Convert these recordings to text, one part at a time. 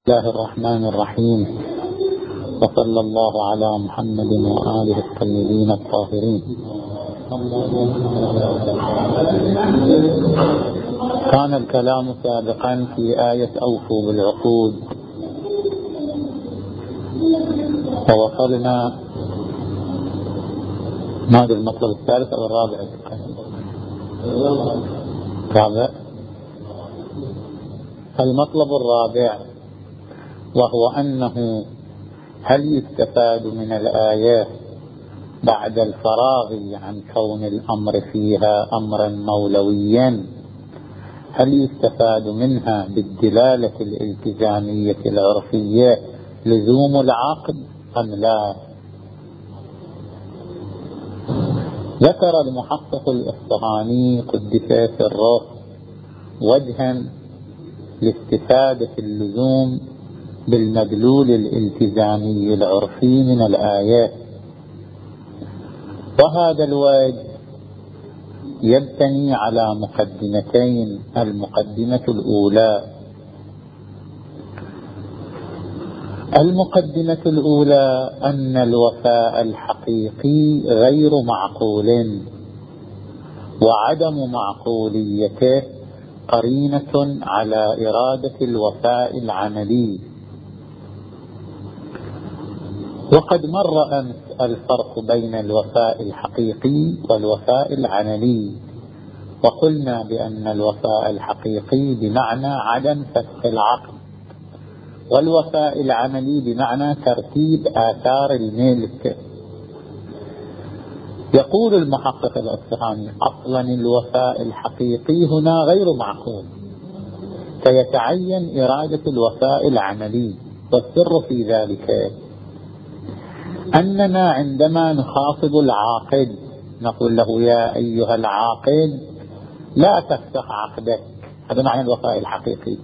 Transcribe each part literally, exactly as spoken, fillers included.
الله الرحمن الرحيم، وصلى الله على محمد وآله الطيبين الطاهرين. كان الكلام سابقا في آية أوفوا بالعقود، ووصلنا ماذا المطلب الثالث أو الرابع؟ الرابع. المطلب الرابع وهو أنه هل يستفاد من الآيات بعد الفراغ عن كون الأمر فيها أمرا مولويا، هل يستفاد منها بالدلالة الالتزامية العرفية لزوم العقد أم لا؟ ذكر المحقق الإصفهاني قدس سره وجها لاستفادة اللزوم بالمدلول الالتزامي العرفي من الآيات، وهذا الوجه يبتني على مقدمتين. المقدمة الأولى المقدمة الأولى أن الوفاء الحقيقي غير معقول، وعدم معقوليته قرينة على إرادة الوفاء العملي. وقد مر أمس الفرق بين الوفاء الحقيقي والوفاء العملي، وقلنا بأن الوفاء الحقيقي بمعنى عدم فسخ العقد، والوفاء العملي بمعنى ترتيب آثار الملك. يقول المحقق الأصفهاني: أصلا الوفاء الحقيقي هنا غير معقول، فيتعين إرادة الوفاء العملي. والسر في ذلك أننا عندما نخاطب العاقد نقول له: يا أيها العاقد لا تفسخ عقدك. هذا معنى الوفاء الحقيقي.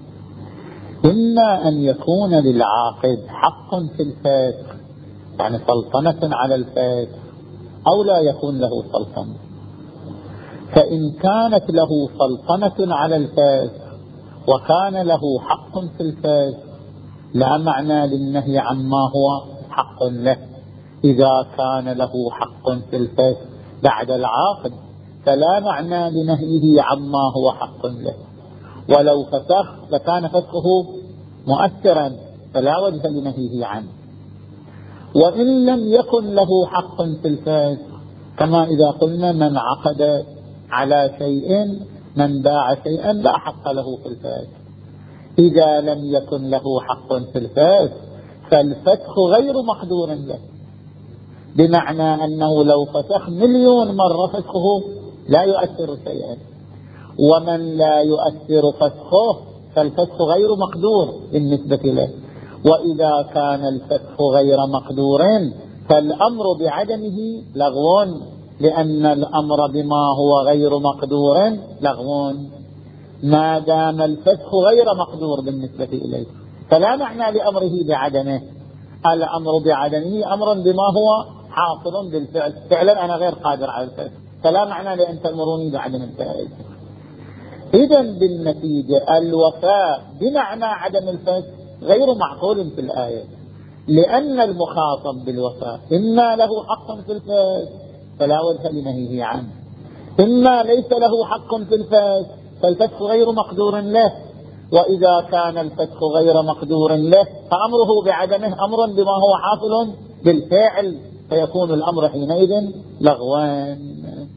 إما أن يكون للعاقد حق في الفسخ، يعني سلطنة على الفسخ، أو لا يكون له سلطنة. فإن كانت له سلطنة على الفسخ وكان له حق في الفسخ لا معنى للنهي عما هو حق له. إذا كان له حق في الفسخ بعد العقد فلا معنى لنهيه عما هو حق له، ولو فسخ لكان فسخه مؤثرا فلا وجه لنهيه عنه. وإن لم يكن له حق في الفسخ، كما إذا قلنا من عقد على شيء من باع شيئا لا حق له في الفسخ، إذا لم يكن له حق في الفسخ فالفسخ غير مقدور له، بمعنى أنه لو فسخ مليون مرة فسخه لا يؤثر شيئا، ومن لا يؤثر فسخه فالفسخ غير مقدور بالنسبة له. وإذا كان الفسخ غير مقدور فالأمر بعدمه لغو، لأن الأمر بما هو غير مقدور لغو. ما دام الفسخ غير مقدور بالنسبة إليه فلا معنى لأمره بعدمه. الأمر بعدمه أمر بما هو حاصل بالفعل، فعلا أنا غير قادر على الفسخ، فلا معنى لأن تأمروني بعدم الفعل. إذن بالنتيجة الوفاء بمعنى عدم الفسخ غير معقول في الآية، لأن المخاطب بالوفاء إما له حق في الفسخ فلا وجه لنهيه عنه، إما ليس له حق في الفسخ فالفسخ غير مقدور له. وإذا كان الفسخ غير مقدور له فأمره بعدمه أمر بما هو حاصل بالفعل، فيكون الأمر حينئذ لغوان.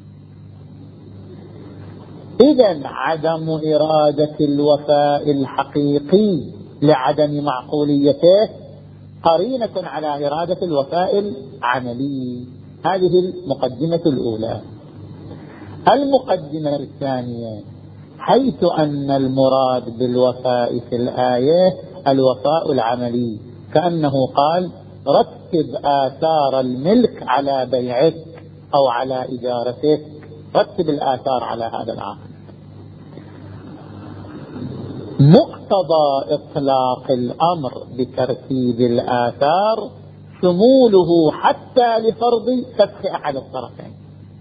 إذن عدم إرادة الوفاء الحقيقي لعدم معقوليته قرينة على إرادة الوفاء العملي. هذه المقدمة الأولى. المقدمة الثانية: حيث أن المراد بالوفاء في الآية الوفاء العملي، كأنه قال: رتب آثار الملك على بيعك أو على إجارتك، رتب الآثار على هذا العقد. مقتضى إطلاق الأمر بترتيب الآثار شموله حتى لفرض فسخ أحد الطرفين.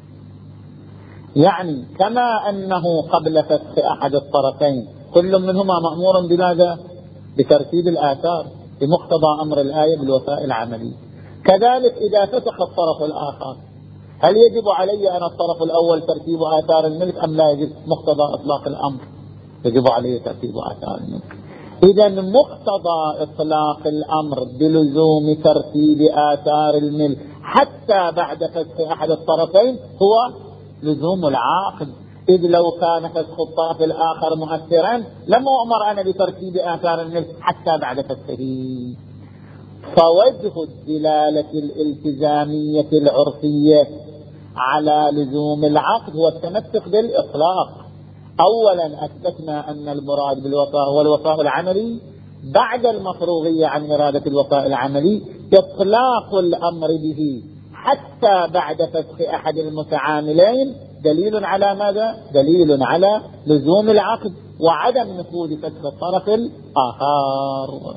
يعني كما أنه قبل فسخ أحد الطرفين كل منهما مأمور بماذا؟ بترتيب الآثار بمقتضى أمر الآية بالوفاء العملي. كذلك إذا فسخ الطرف الآخر هل يجب علي أنا الطرف الأول ترتيب آثار الملك أم لا يجب؟ مقتضى إطلاق الأمر يجب علي ترتيب آثار الملك. إذا مقتضى إطلاق الأمر بلزوم ترتيب آثار الملك حتى بعد فسخ أحد الطرفين هو لزوم العاقد، إذ لو كان فسخ الطرف الآخر مؤثرا لم أؤمر أنا بترتيب آثار الملك حتى بعد فسخه. فوجه الدلالة الالتزامية العرفية على لزوم العقد هو التمسك بالإطلاق. أولا أثبتنا أن المراد بالوفاء هو الوفاء العملي، بعد المفروغية عن إرادة الوفاء العملي إطلاق الأمر به حتى بعد فسخ أحد المتعاملين دليل على ماذا؟ دليل على لزوم العقد وعدم نفوذ فسخ الطرف الآخر.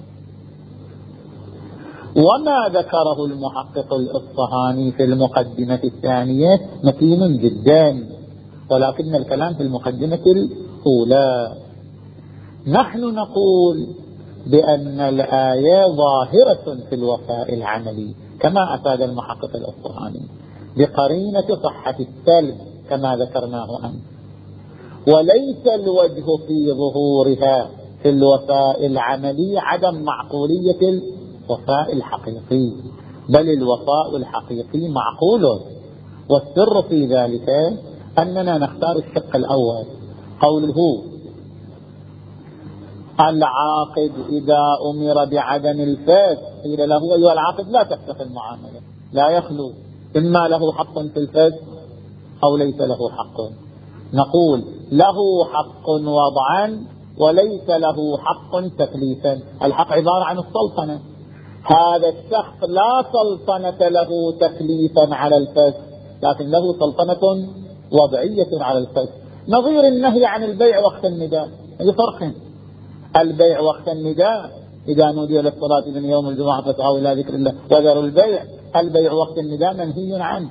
وما ذكره المحقق الإصفهاني في المقدمة الثانية متين جدا، ولكن الكلام في المقدمة الأولى. نحن نقول بأن الآية ظاهرة في الوفاء العملي كما أفاد المحقق الإصفهاني بقرينة صحة السلب كما ذكرناه أمس، وليس الوجه في ظهورها في الوفاء العملي عدم معقولية الوفاء الحقيقي، بل الوفاء الحقيقي معقول. والسر في ذلك أننا نختار الشق الأول، قوله العاقد إذا أمر بعدم الفسخ قيل له أيها العاقد لا تفسخ المعاملة، لا يخلو إما له حق في الفسخ أو ليس له حق. نقول له حق وضعا وليس له حق تكليفا. الحق عبارة عن السلطنة، هذا الشخص لا سلطنة له تكليفا على الفسخ لكن له سلطنة وضعية على الفسخ، نظير النهي عن البيع وقت النداء. هذا فرق، البيع وقت النداء إذا نودي للصلاة من يوم الجمعة فاسعوا إلى ذكر الله وذروا البيع، البيع وقت النداء منهي عنه.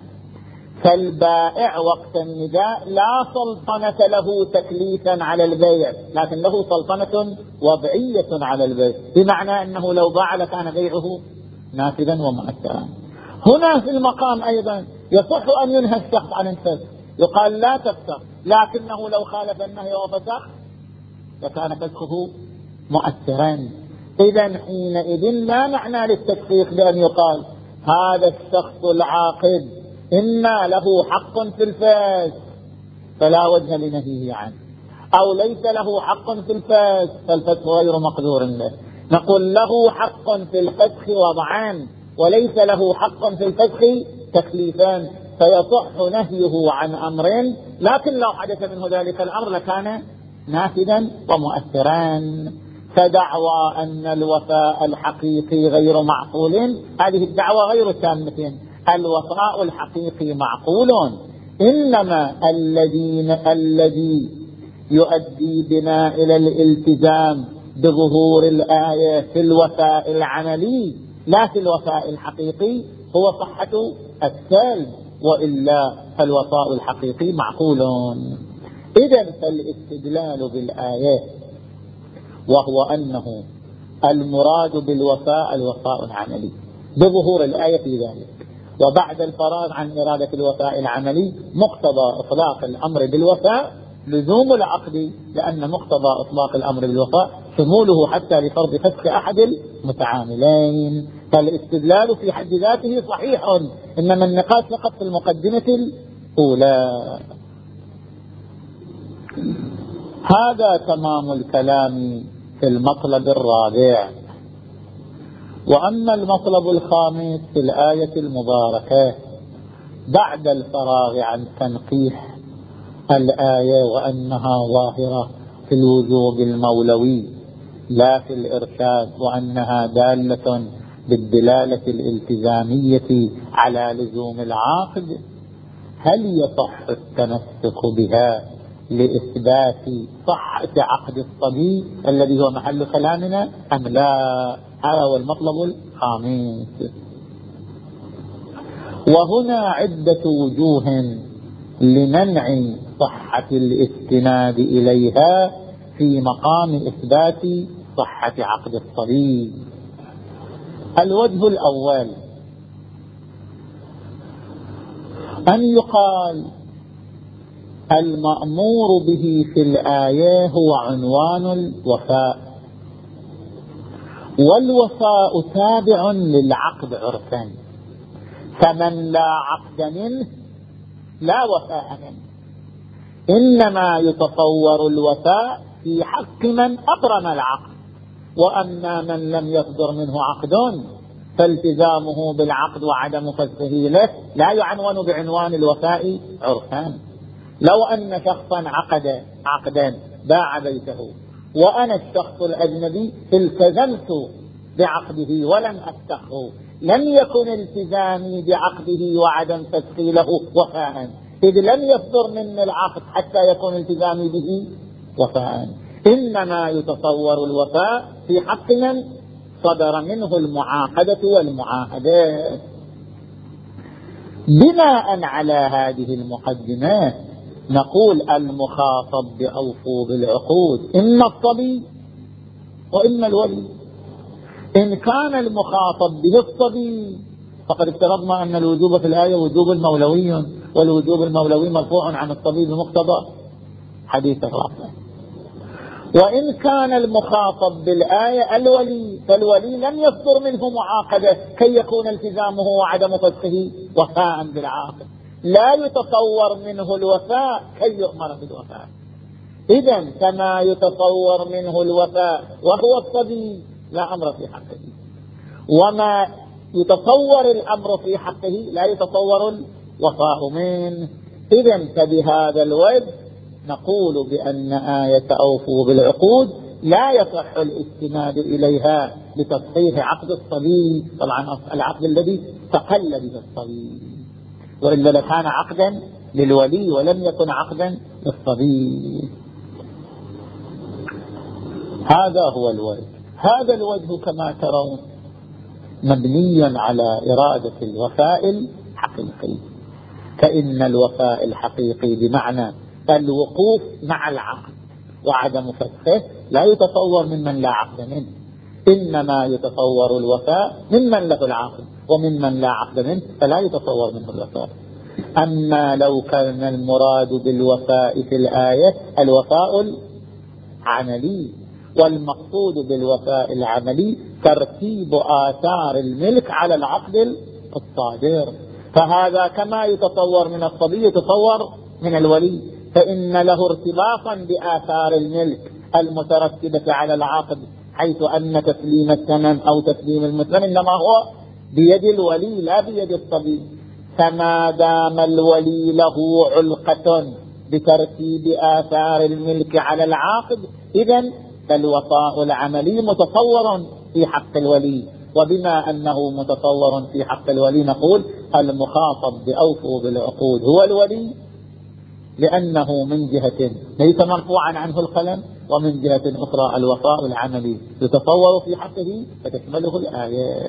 فالبائع وقت النداء لا سلطنة له تكليفا على البيع لكن له سلطنة وضعية على البيع، بمعنى أنه لو باع لكان بيعه نافذا ومؤثرا. هنا في المقام أيضا يصح أن ينهى الشخص عن الفسخ، يقال لا تفسخ، لكنه لو خالف النهي وفسخ لكان فسخه مؤثرا. إذا حينئذ لا معنى للتفسيق بأن يقال هذا الشخص العاقد إما له حق في الفسخ فلا وجه لنهيه عنه، أو ليس له حق في الفسخ فالفسخ غير مقدور له. نقول له حق في الفسخ وضعان وليس له حق في الفسخ تكليفان، فيصح نهيه عن أمرين لكن لو حدث منه ذلك الأمر لكان نافذا ومؤثران. فدعوى أن الوفاء الحقيقي غير معقول هذه الدعوة غير تامة. الوفاء الحقيقي معقول، إنما الذين الذي يؤدي بنا إلى الالتزام بظهور الآية في الوفاء العملي لا في الوفاء الحقيقي هو صحة السلب، وإلا فالوفاء الحقيقي معقول. إذن فالاستدلال بالآية وهو أنه المراد بالوفاء الوفاء العملي بظهور الآية في ذلك، وبعد الفراغ عن إرادة الوفاء العملي مقتضى إطلاق الأمر بالوفاء لزوم العقد، لأن مقتضى إطلاق الأمر بالوفاء شموله حتى لفرض فسخ أحد المتعاملين. فالاستدلال في حد ذاته صحيح، إنما النقاش فقط في المقدمة الأولى. هذا تمام الكلام في المطلب الرابع. وأما المطلب الخامس في الآية المباركة بعد الفراغ عن تنقيح الآية وأنها ظاهرة في الوجوب المولوي لا في الإرشاد، وأنها دالة بالدلالة الالتزامية على لزوم العاقد، هل يصح التمسك بها لإثبات صحة عقد الصبي الذي هو محل كلامنا أم لا؟ هذا هو المطلب الخامس. وهنا عدة وجوه لمنع صحة الاستناد إليها في مقام إثبات صحة عقد الصبي. الوجه الأول أن يقال المأمور به في الآية هو عنوان الوفاء، والوفاء تابع للعقد عرفا، فمن لا عقد منه لا وفاء منه، إنما يتصور الوفاء في حق من أبرم العقد، وأما من لم يصدر منه عقد فالتزامه بالعقد وعدم فسخه له لا يعنون بعنوان الوفاء عرفان. لو أن شخصا عقد عقدا باع بيته وأنا الشخص الأجنبي التزمت بعقده ولم أفسخه، لم يكن التزامي بعقده وعدم فسخي له وفاء، إذ لم يصدر مني العقد حتى يكون التزامي به وفاء. إنما يتصور الوفاء في حق من صدر منه المعاقدة والمعاهدات. بناء على هذه المقدمات نقول المخاطب بأوفوا بالعقود إما الصبي وإما الولي. إن كان المخاطب به الصبي فقد افترضنا أن الوجوب في الآية وجوب مولوي، والوجوب المولوي مرفوع عن الصبي بمقتضى حديث الرافع. وإن كان المخاطب بالآية الولي فالولي لم يصدر منه معاقدة كي يكون التزامه وعدم فسخه وفاء بالعاقد، لا يتصور منه الوفاء كي يؤمر بالوفاء. إذن كما يتصور منه الوفاء وهو الصبي لا أمر في حقه، وما يتصور الأمر في حقه لا يتصور الوفاء منه. إذن فبهذا الوجه نقول بأن آية أوفوا بالعقود لا يصح الاستناد إليها لتصحيح عقد الصبي، طبعا العقد الذي تقل به الصبي، وإلا لكان عقدا للولي ولم يكن عقدا للصبي. هذا هو الوجه. هذا الوجه كما ترون مبني على إرادة الوفاء الحقيقي، فإن الوفاء الحقيقي بمعنى الوقوف مع العقد وعدم فسخه لا يتصور ممن لا عقد منه، إنما يتصور الوفاء ممن له العقد، وممن لا عقد منه فلا يتصور منه الوفاء. أما لو كان المراد بالوفاء في الآية الوفاء العملي، والمقصود بالوفاء العملي ترتيب آثار الملك على العقد الصادر، فهذا كما يتصور من الصبي يتصور من الولي، فإن له ارتباطا بآثار الملك المترتبة على العقد، حيث أن تسليم الثمن أو تسليم المثمن إنما هو بيد الولي لا بيد الصبي. فما دام الولي له علقة بترتيب آثار الملك على العاقد إذن فالوفاء العملي متصور في حق الولي، وبما أنه متصور في حق الولي نقول المخاطب بأوفوا بالعقود هو الولي، لأنه من جهة ليس مرفوعا عنه القلم، ومن جهة أخرى الوفاء العملي يتصور في حقه فتشمله الآية.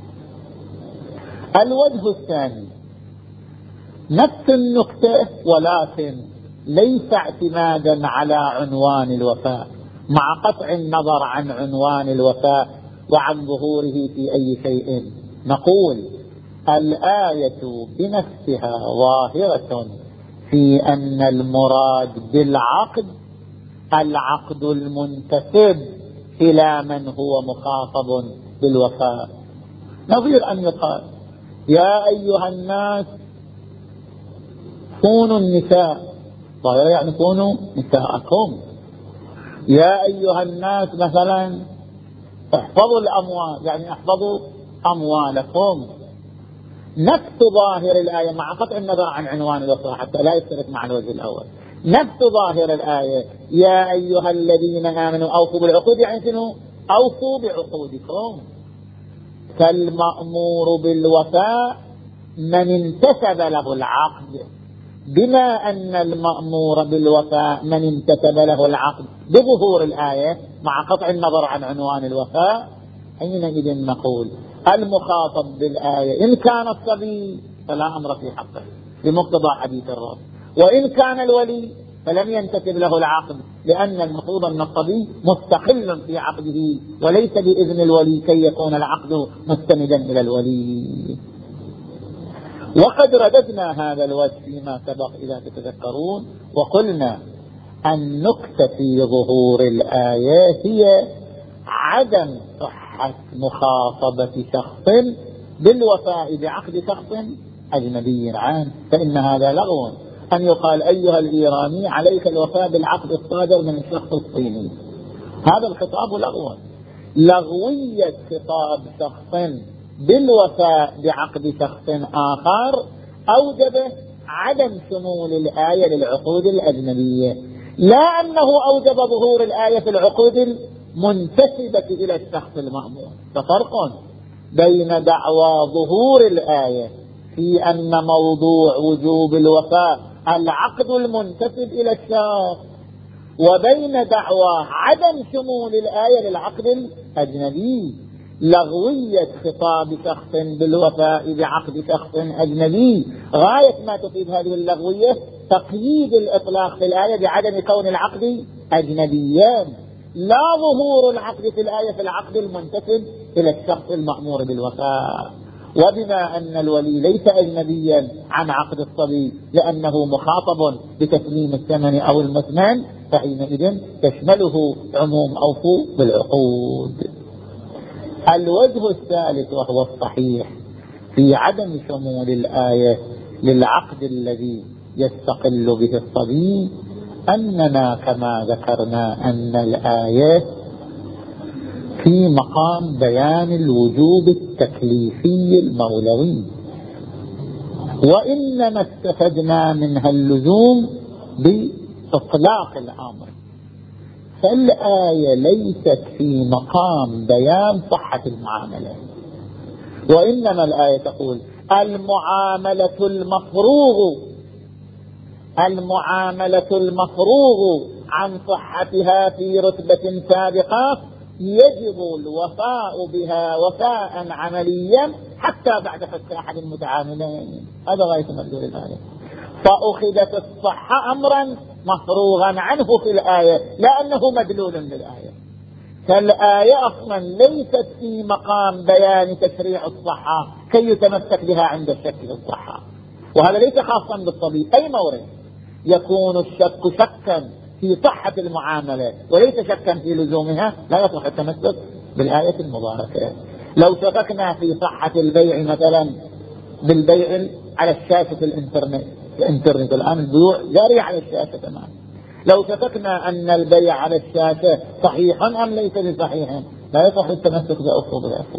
الوجه الثاني نفس النكتة ولكن ليس اعتمادا على عنوان الوفاء، مع قطع النظر عن عنوان الوفاء وعن ظهوره في أي شيء. نقول الآية بنفسها ظاهرة في أن المراد بالعقد العقد المنتسب إلى من هو مخاطب بالوفاء. نظير أن يقال يا أيها الناس كونوا النساء، ظاهرة يعني كونوا نساءكم. يا أيها الناس مثلا احفظوا الأموال يعني احفظوا أموالكم. نفس ظاهر الآية مع قطع النظر عن عنوان الوفاء حتى لا يشترك مع الوجه الأول. نفس ظاهر الآية يا أيها الذين آمنوا أوفوا بالعقود يعني شنو؟ أوفوا بعقودكم. فالمأمور بالوفاء من انتسب له العقد، بما أن المأمور بالوفاء من انتسب له العقد بظهور الآية مع قطع النظر عن عنوان الوفاء، حينئذ نقول المخاطب بالآية إن كان الصبي فلا أمر في حقه بمقتضى حديث الرب، وإن كان الولي فلم ينتسب له العقد، لأن المفروض أن الصبي مستقل في عقده وليس بإذن الولي كي يكون العقد مستندا إلى الولي. وقد رددنا هذا الوجه فيما سبق إذا تتذكرون، وقلنا النكتة في ظهور الآية هي عدم صحة مخاطبة شخص بالوفاء بعقد شخص أجنبي عنه، فإن هذا لغو أن يقال أيها الإيراني عليك الوفاء بالعقد الصادر من الشخص الصيني، هذا الخطاب لغو. لغوية خطاب شخص بالوفاء بعقد شخص آخر أوجب عدم شمول الآية للعقود الأجنبية، لا أنه أوجب ظهور الآية في العقود المنتسبة إلى الشخص المأمور. ففرق بين دعوى ظهور الآية في أن موضوع وجوب الوفاء العقد المنتسب إلى الشخص، وبين دعوى عدم شمول الآية للعقد الأجنبي. لغوية خطاب شخص بالوفاء بعقد شخص أجنبي غاية ما تفيد هذه اللغوية تقييد الإطلاق في الآية بعدم كون العقد أجنبيا، لا ظهور العقد في الآية في العقد المنتسب إلى الشخص المأمور بالوفاء. وبما أن الولي ليس أجنبيا عن عقد الصبي لأنه مخاطب بتسليم الثمن أو المثمن، فحينئذ تشمله عموم أوفوا بالعقود. الوجه الثالث وهو الصحيح في عدم شمول الآية للعقد الذي يستقل به الصبي أننا كما ذكرنا أن الآية في مقام بيان الوجوب التكليفي المولوي، وإنما استفدنا منها اللزوم بإطلاق الأمر، فالآية ليست في مقام بيان صحة المعاملة، وإنما الآية تقول المعاملة المفروغ المعاملة المفروغ عن صحتها في رتبة سابقة يجب الوفاء بها وفاء عمليا حتى بعد فك أحد المتعاملين. هذا غاية مدلول الآية. فأخذت الصحة أمرا مفروغا عنه في الآية لا أنه مدلول للآية، فالآية أصلا ليست في مقام بيان تشريع الصحة كي يتمسك بها عند الشك في الصحة، وهذا ليس خاصا بالطبيب. أي مورد يكون الشك شكا في صحة المعاملة وليس شكا في لزومها لا يصح التمسك بالآية المباركة. لو شككنا في صحة البيع مثلا بالبيع على الشاشة الانترنت الانترنت الآن البيوع جارية على الشاشة تمام، لو شككنا أن البيع على الشاشة صحيح أم ليس بصحيح لا يصح التمسك بأصول الأصول.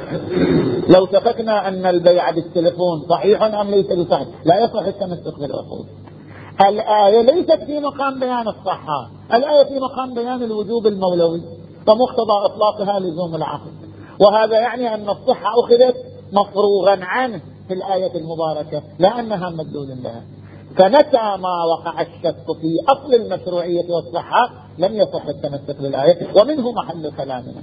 لو شككنا أن البيع بالتلفون صحيح أم ليس بصحيح لا يصح التمسك بالأصول. الآية ليست في مقام بيان الصحة، الآية في مقام بيان الوجوب المولوي، فمقتضى إطلاقها لزوم العقد، وهذا يعني أن الصحة أخذت مفروغا عنه في الآية المباركة لا أنها مدلول لها. فمتى ما وقع الشك في أصل المشروعية والصحة لم يصح التمسك بالآية، ومنه محل كلامنا.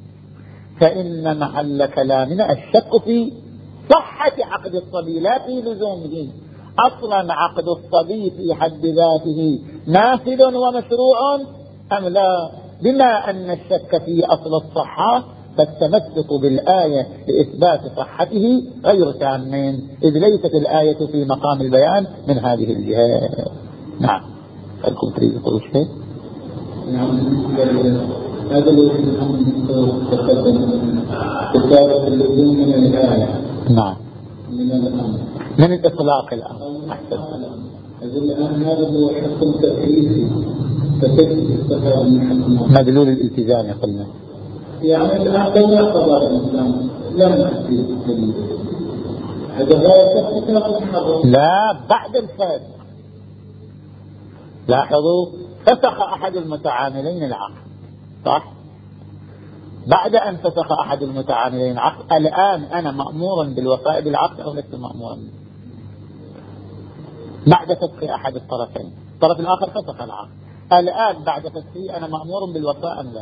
فإن محل كلامنا الشك في صحة عقد الصبي لا في لزومه. أصلا عقد الصبي في حد ذاته نافذ ومشروع أم لا؟ بما أن الشك في أصل الصحة فالتمسك بالآية لإثبات صحته غير تامين، إذ ليست الآية في مقام البيان من هذه الجهة. نعم. هلكم تريد تقول شيء؟ نعم. هذا الذي تقدم كتابة اللزوم من الآية. نعم. من الأمر. من الإطلاق الأمر. الآن هذا هو حكم تكليفي فكيف يستفاد من حكم مدلول الالتزام قلنا. يعني الآن لا قضاء الإسلام لم يحدث هذا غاية تفسير لا بعد الفسخ. لاحظوا فسخ أحد المتعاملين العقد صح؟ بعد أن فسخ أحد المتعاملين العقد الآن أنا مأمور بالوفاء بالعقد أو لست مأمورا؟ بعد فسخ أحد الطرفين، الطرف الآخر فسخ العقد، الآن بعد فسخه أنا مأمور بالوفاء أم لا؟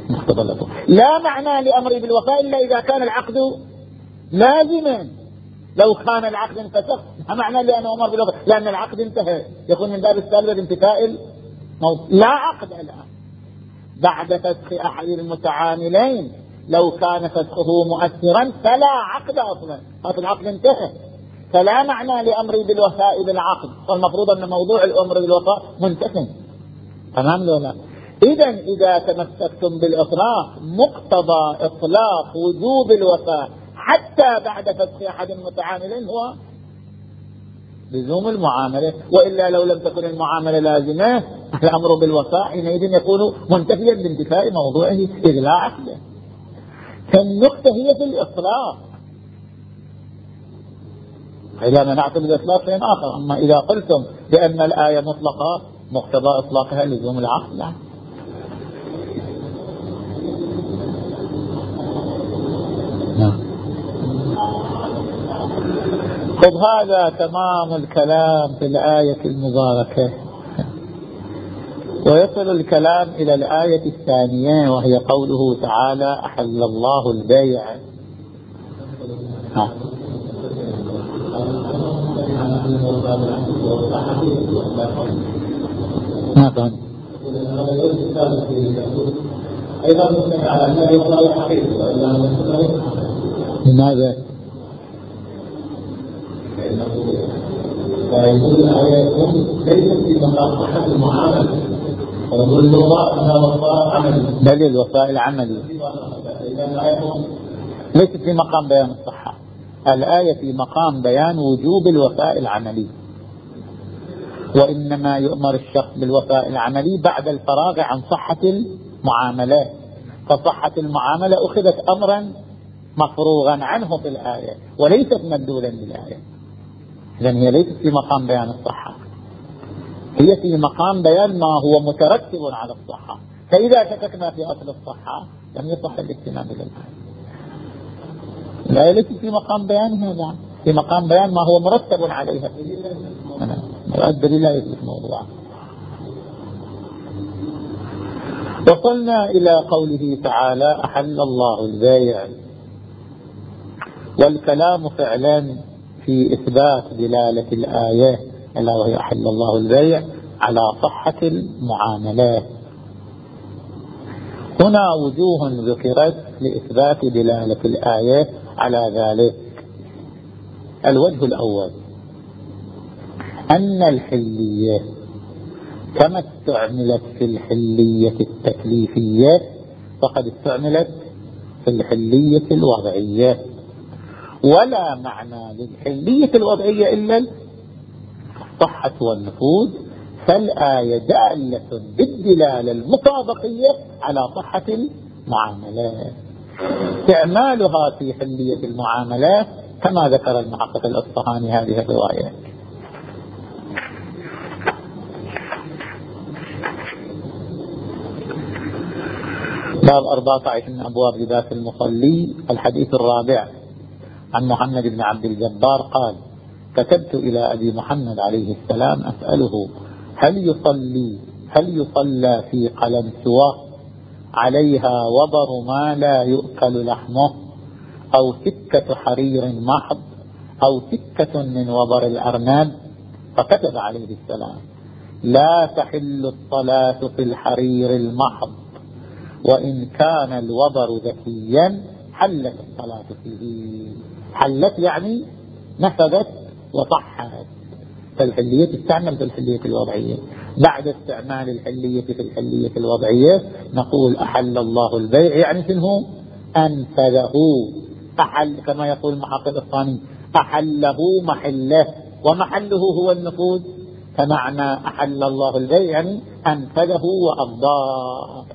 لا معنى لأمري بالوفاء إلا إذا كان العقد لازما، لو كان العقد انفسخ ما معنى لأنه أمر بالوفاء؟ لأن العقد انتهى، يكون من باب السلب بانتفاء الموضوع. لا عقد الآن بعد فسخ أحد المتعاملين، لو كان فسخه مؤثرا فلا عقد أصلا، هذا العقد انتهى، فلا معنى لأمري بالوفاء بالعقد، والمفروض أن موضوع الأمر بالوفاء منتهي. تمام لو لا؟ إذا إذا تمسكتم بالإطلاق مقتضى إطلاق وجوب الوفاء حتى بعد فسخ أحد المتعاملين هو لزوم المعاملة، وإلا لو لم تكن المعاملة لازمة الأمر بالوفاء حينئذ يكون منتفيا بانتفاء موضوعه إذ لا عقد. فالنقطة هي في الإطلاق، إذا منعتم الإطلاق شيء آخر. أما إذا قلتم بأن الآية مطلقة مقتضى إطلاقها لزوم العقد لا. طب هذا تمام الكلام في الآية المباركة، ويصل الكلام إلى الآية الثانية وهي قوله تعالى أحل الله البيع. ها. ما كان أيضا على أنه يقال حقيقة لماذا؟ فيقول الآية ليست في مقام أحد المعاملة، ويقول الوفاء أنها وفاء عملي، بل الوفاء العملي ليست في مقام بيان الصحة. الآية في مقام بيان وجوب الوفاء العملي، وإنما يؤمر الشخص بالوفاء العملي بعد الفراغ عن صحة المعاملات، فصحة المعاملة أخذت أمرا مفروغا عنه في الآية وليست مدلولا للآية، لأن هي ليست في مقام بيان الصحة، هي في مقام بيان ما هو مترتب على الصحة. فإذا شككنا في أصل الصحة لم يصح الاجتناب للآية. الآية ليست في مقام بيان هذا، في مقام بيان ما هو مرتب عليها. الدليل لا يثبت موضوع. وصلنا إلى قوله تعالى أحل الله البيع، والكلام فعلا في إثبات دلالة الآية ألا وهي أحل الله البيع على صحة المعاملات. هنا وجوه ذكرت لإثبات دلالة الآية على ذلك. الوجه الأول أن الحلية كما استعملت في الحلية التكليفية فقد استعملت في الحلية الوضعية، ولا معنى للحلية الوضعية إلا الصحة والنفوذ، فالآية دالة بالدلالة المطابقية على صحة المعاملات. استعمالها في حلية المعاملات كما ذكر المحقق الأصفهاني هذه الرواية. باب أربعة عشر من أبواب لباس المصلي. الحديث الرابع عن محمد بن عبد الجبار قال: كتبت إلى أبي محمد عليه السلام أسأله هل يصلي هل يصلى في قلنسوة عليها وبر ما لا يؤكل لحمه، أو سكة حرير محض، أو سكة من وبر الأرنب؟ فكتب عليه السلام: لا تحل الصلاة في الحرير المحض، وإن كان الوبر ذكيا حلت الصلاة فيه. حلت يعني نفذت وصحت. فالحلية تستعمل في الحلية الوضعية. بعد استعمال الحلية في الحلية الوضعية نقول أحل الله البيع، يعني شنو؟ أنفذه. أحل كما يقول المحقق الثاني أحله محله، ومحله هو النفوذ، فمعنى أحل الله البيع يعني أنفذه وأمضاه.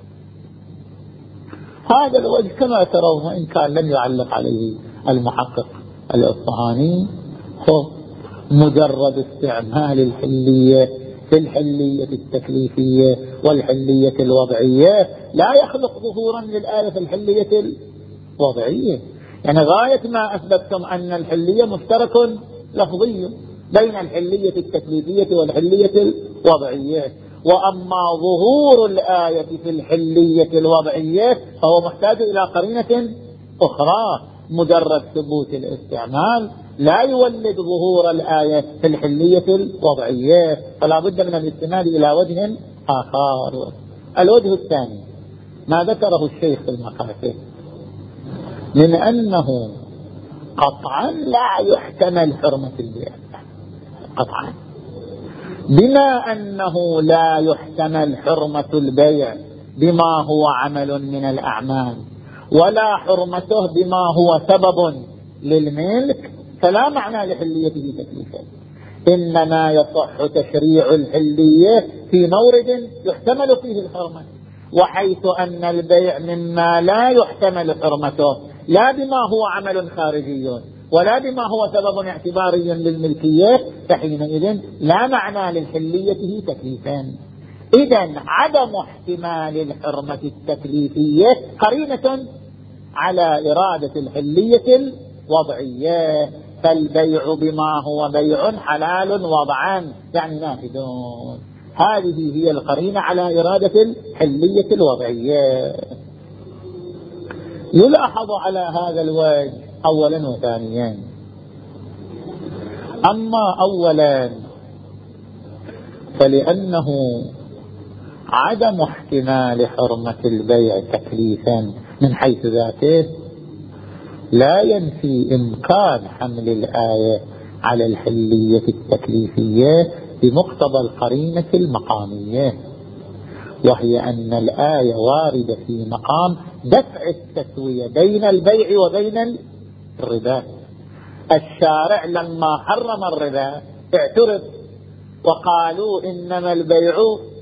هذا الوجه كما ترون إن كان لم يعلق عليه المحقق الأصفهاني، هو مجرد استعمال الحلية في الحلية التكليفية والحلية الوضعية لا يخلق ظهورا للآية في الحلية الوضعية. يعني غاية ما أثبتتم أن الحلية مشترك لفظي بين الحلية التكليفية والحلية الوضعية، وأما ظهور الآية في الحلية الوضعية فهو محتاج إلى قرينة أخرى. مجرد ثبوت الاستعمال لا يولد ظهور الآية في الحلية الوضعية، فلا بد من الاستناد إلى وجه آخر. الوجه الثاني ما ذكره الشيخ في المقاصد من أنه قطعا لا يحتمل حرمة البيع، قطعا بما أنه لا يحتمل حرمة البيع بما هو عمل من الأعمال ولا حرمته بما هو سبب للملك، فلا معنى لحليته تكليفا. إنما يصح تشريع الحلية في مورد يحتمل فيه الحرمة، وحيث أن البيع مما لا يحتمل حرمته لا بما هو عمل خارجي ولا بما هو سبب اعتباري للملكية، فحينئذ لا معنى للحليته تكليفا. إذن عدم احتمال الحرمة التكليفية قرينة على إرادة الحلية الوضعية، فالبيع بما هو بيع حلال وضعا يعني نافذون. هذه هي القرينة على إرادة الحلية الوضعية. يلاحظ على هذا الوجه أولا وثانيا. أما أولا فلأنه عدم احتمال حرمة البيع تكليفا من حيث ذاته لا ينفي إمكان حمل الآية على الحلية التكليفية بمقتضى القرينة المقامية، وهي أن الآية واردة في مقام دفع التسوية بين البيع وبين الربا. الشارع لما حرم الربا اعترض وقالوا إنما البيع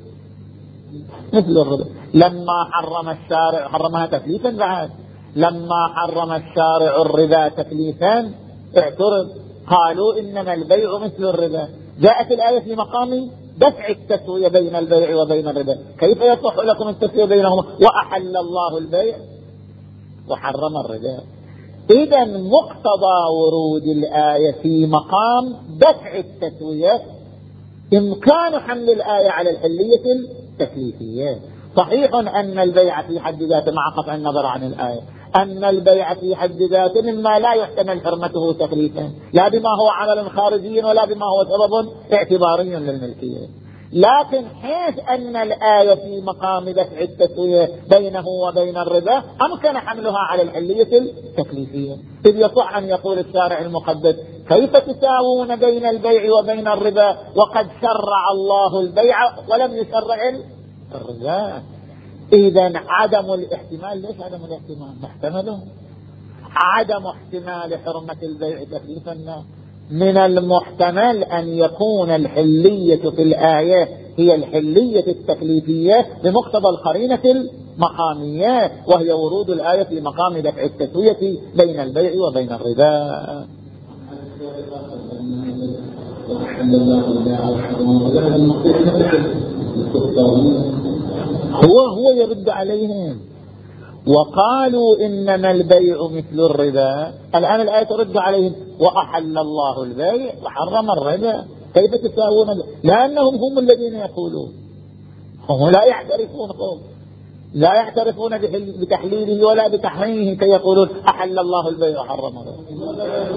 مثل الربا. لما حرم الشارع حرمها تكليفا بعد، لما حرم الشارع الربا تكليفا اعترض قالوا إنما البيع مثل الربا. جاءت الآية في مقام دفع التسوية بين البيع وبين الربا، كيف يصح لكم التسوية بينهما وأحل الله البيع وحرم الربا؟ إذن مقتضى ورود الآية في مقام دفع التسوية إمكان حمل الآية على الحلية التكليفية. صحيح أن البيع في حد ذاته مع قطع النظر عن الآية أن البيع في حد ذاته مما لا يحتمل حرمته تكليفا، لا بما هو عمل خارجي ولا بما هو سبب اعتباري للملكية، لكن حيث أن الآية في مقام دفع التسوية بينه وبين الربا أمكن حملها على الحلية التكليفية. إذ يصح أن يقول الشارع المقدس كيف تساوون بين البيع وبين الربا وقد شرع الله البيع ولم يشرع الربا؟ إذن عدم الاحتمال، ليش عدم الاحتمال؟ محتمله. عدم احتمال حرمة البيع تكليفا من المحتمل أن يكون الحلية في الآية هي الحلية التكليفية بمقتضى القرينة المقامية، وهي ورود الآية في مقام دفع التسوية بين البيع وبين الربا. هو هو يرد عليهم وقالوا إنما البيع مثل الربا. الآن الآية ترد عليهم وأحل الله البيع وحرم الربا، كيف تساوون؟ لأنهم هم الذين يقولون، هم لا يعترفون هم لا يعترفون بتحليله ولا بتحريمه كي يقولون أحل الله البيع وحرم الربا.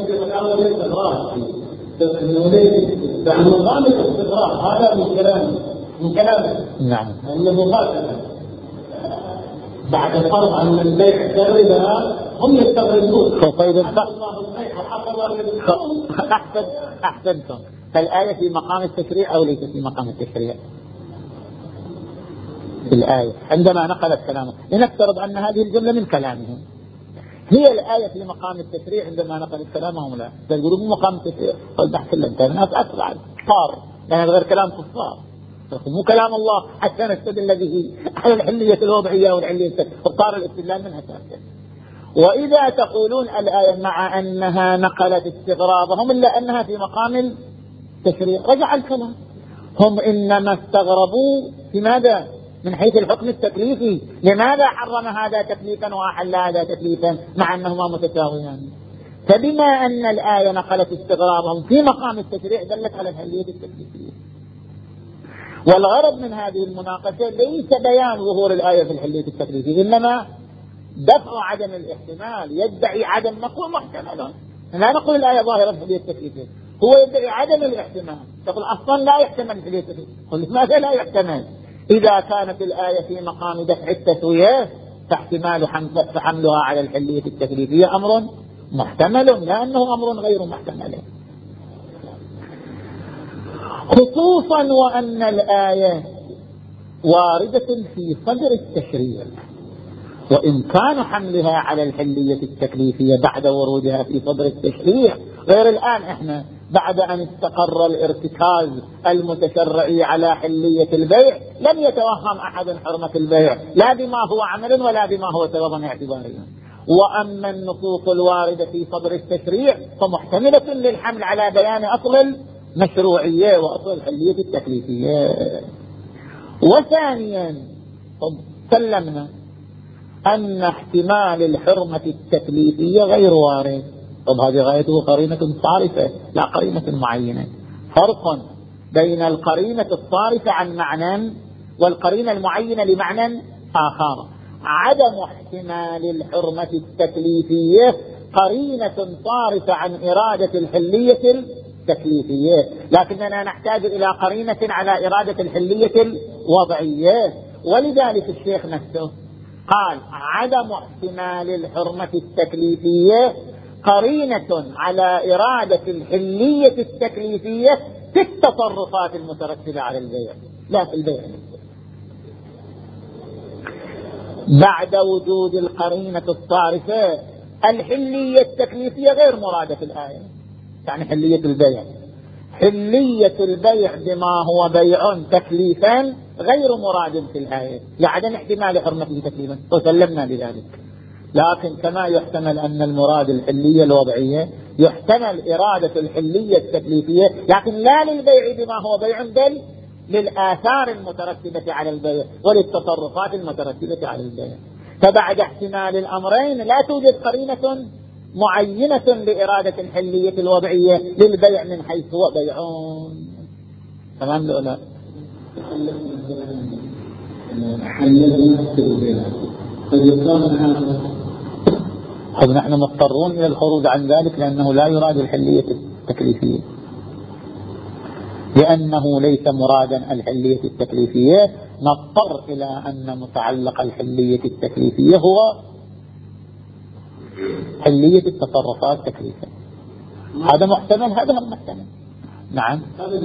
هذا من كلام من كلام نعم أنه بعد الفرض عن البيع الربا هم يستغربون. أحسن أحسنتم. فالآية في مقام التشريع أو ليست في مقام التشريع؟ الآية عندما نقلت كلامه لنفترض أن هذه الجملة من كلامهم، هي الآية في مقام التشريع عندما نقلت كلامهم؟ لا، يقولوا من مقام التشريع. فالبحث اللي انتهى الناس أسرع صار لأن غير كلام كفار، مو كلام الله حتى نستدل به على الحلية الوضعية والحلية التكليفية، فصار الاستدلال منها ساسا. وإذا تقولون الآية مع أنها نقلت استغرابهم إلا أنها في مقام التشريع، رجع الكلام. هم إنما استغربوا في ماذا؟ من حيث الحكم التكليفي، لماذا حرم هذا تكليفا وأحل هذا تكليفا مع أنهما متساويان؟ فبما أن الآية نقلت استغرابهم في مقام التشريع دلت على الحلية التكليفية. والغرض من هذه المناقشة ليس بيان ظهور الآية في الحلية التكليفية، إنما دفع عدم الاحتمال. يدعي عدم نقول محتمل لا نقول الآية ظاهرة الحلية التكليفية، هو يدعي عدم الاحتمال، تقول أصلا لا يحتمل الحلية التكليفية. قل لماذا لا يحتمل؟ إذا كانت الآية في مقام دفع التسوية فاحتمال حملها على الحلية التكليفية أمر محتمل، لأنه أمر غير محتمل، خصوصا وأن الآية واردة في صدر التشريع، وإمكان حملها على الحلية التكليفية بعد ورودها في صدر التشريع، غير الآن إحنا بعد أن استقر الارتكاز المتشرعي على حلية البيع لم يتوهم أحد حرمة البيع لا بما هو عمل ولا بما هو سبب اعتباري. وأما النصوص الواردة في صدر التشريع فمحتملة للحمل على بيان أصل المشروعية وأصل الحلية التكليفية. وثانيا سلمنا أن احتمال الحرمة التكليفية غير وارد. طب هذه غايته قرينة صارفة لا قرينة معينة. فرق بين القرينة الصارفة عن معنى والقرينة المعينة لمعنى آخر. عدم احتمال الحرمة التكليفية قرينة صارفة عن إرادة الحلية التكليفية، لكننا نحتاج إلى قرينة على إرادة الحلية الوضعية. ولذلك الشيخ نفسه قال عدم احتمال الحرمة التكليفية قرينة على إرادة الحلية التكليفية في التصرفات المترتبة على البيع لا في البيع. بعد وجود القرينة الصارفة الحلية التكليفية غير مرادة في الآية، يعني حلية البيع حلية البيع بما هو بيع تكليفا غير مراد في الآية لعدم احتمال حرمته تكليفا وسلمنا بذلك. لكن كما يحتمل أن المراد الحلية الوضعية يحتمل إرادة الحلية التكليفية، لكن لا للبيع بما هو بيع بل للآثار المترتبة على البيع وللتصرفات المترتبة على البيع. فبعد احتمال الأمرين لا توجد قرينة معينة لإرادة الحلية الوضعية للبيع من حيث هو بيعون. تمام لأولا طب نحن مضطرون إلى الخروج عن ذلك لأنه لا يراد الحلية التكليفية، لأنه ليس مرادا الحلية التكليفية نضطر إلى أن متعلق الحلية التكليفية هو حلية التصرفات تكليفا. هذا محتمل هذا هم محتمل. نعم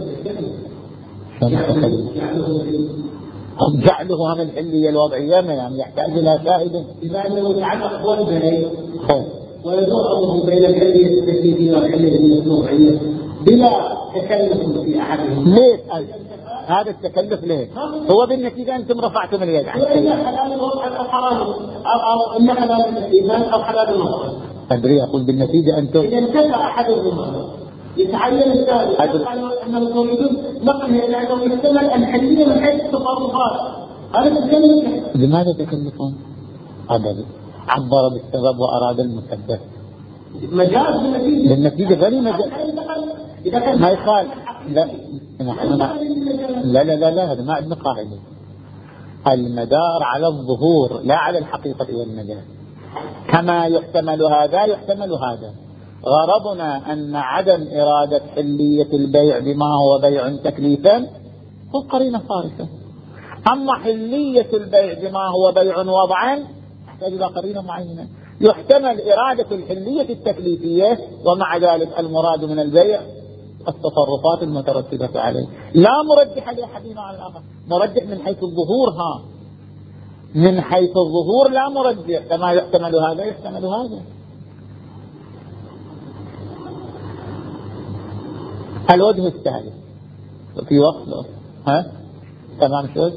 جعله عن الحلية الوضعية يعني يحتاج إلى شاهد إذا أنه يتعلق والبني ويدور بين الحلية التكليفية والحلية الوضعية بلا تكلف في أحدهم. ليه هذا التكلف ليه؟ هو بالنتيجة أنتم رفعتم اليد عن الشيء. حلال الوضع أو حرام أو إن حلال الإيمان أو حلال الوضع. أدري أقول بالنتيجة أنتم. إذا انتفع أحدهما يتعين الثالث أنه تريدون نقله إلى أنه يحتمل الحلية من حيث التصرفات. هذا تكلف. لماذا تكلفون؟ هذا عبر بالسبب وأراد المسبب. مجاز بالنتيجة. بالنتيجة غير مجاز. ما يقال لا لا لا لا, لا هذا ما عندنا قاعدة. المدار على الظهور لا على الحقيقة والمجاز. كما يحتمل هذا يحتمل هذا. غرضنا أن عدم إرادة حلية البيع بما هو بيع تكليفا هو قرينة صارفة. أما حلية البيع بما هو بيع وضعا يحتاج إلى قرينة معينة. يحتمل إرادة الحلية التكليفية ومع ذلك المراد من البيع التصرفات المترتبة عليه. لا مرجح لأحدهما على الآخر، مرجح من حيث الظهور. ها من حيث الظهور لا مرجح، كما يحتمل هذا يحتمل هذا. الوجه الثالث في وصله ها تمام شو